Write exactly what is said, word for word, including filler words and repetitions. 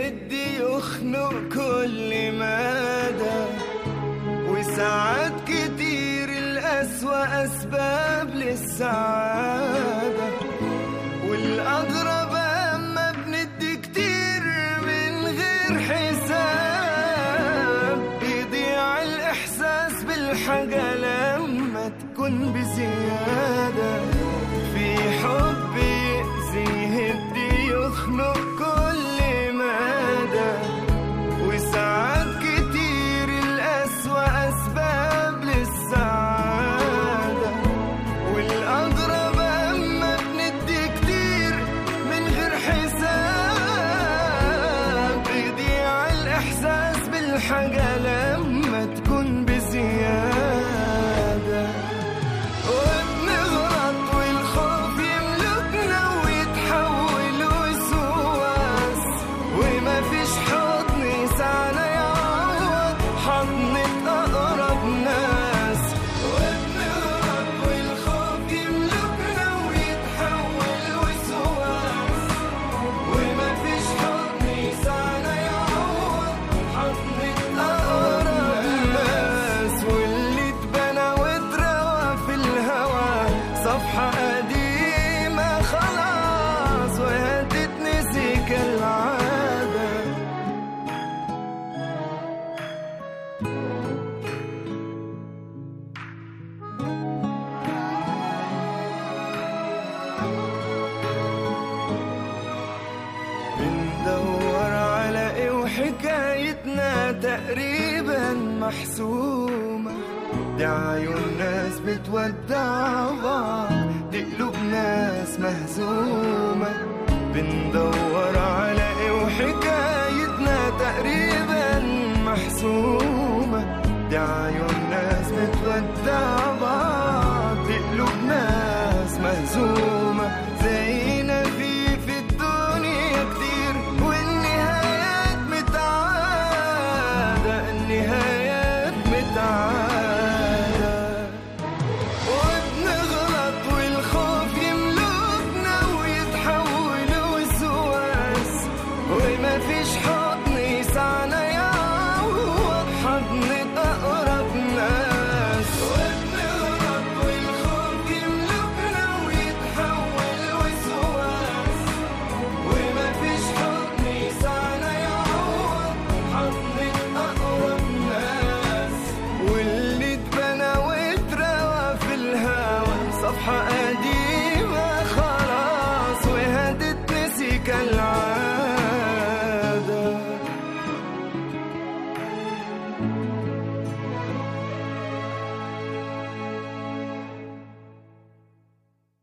يهدي يخنق كل مدى، وساعات كتير الأسوأ أسباب للسعادة، والأغرب أما بندي كتير من غير حساب، يضيع الإحساس بالحاجة لما تكون بزيادة. في حب يأذي يهدي يخنق كل مدى، وساعات كتير الأسوأ أسباب للسعادة، والأغرب أما بندي كتير من غير حساب، يضيع الإحساس بالحاجة لما تكون بزيادة. وبنغلط والخوف يملكنا ويتحول وسواس، وما فيش حضن يسعنا يعوض حضنة أقرب ناس. وبنغلط والخوف يملكنا ويتحول وسواس، وما فيش حضن يسعنا يعوض حضنة أقرب ناس. واللي اتبنى واتروى في الهوى صفحة قديمة خلاص وهتتنسي كالعادة. بندور على ايه وحكايتنا تقريبا محسومة، دي عيون ناس بتودع بعض، دي قلوب ناس مهزومة. بندور على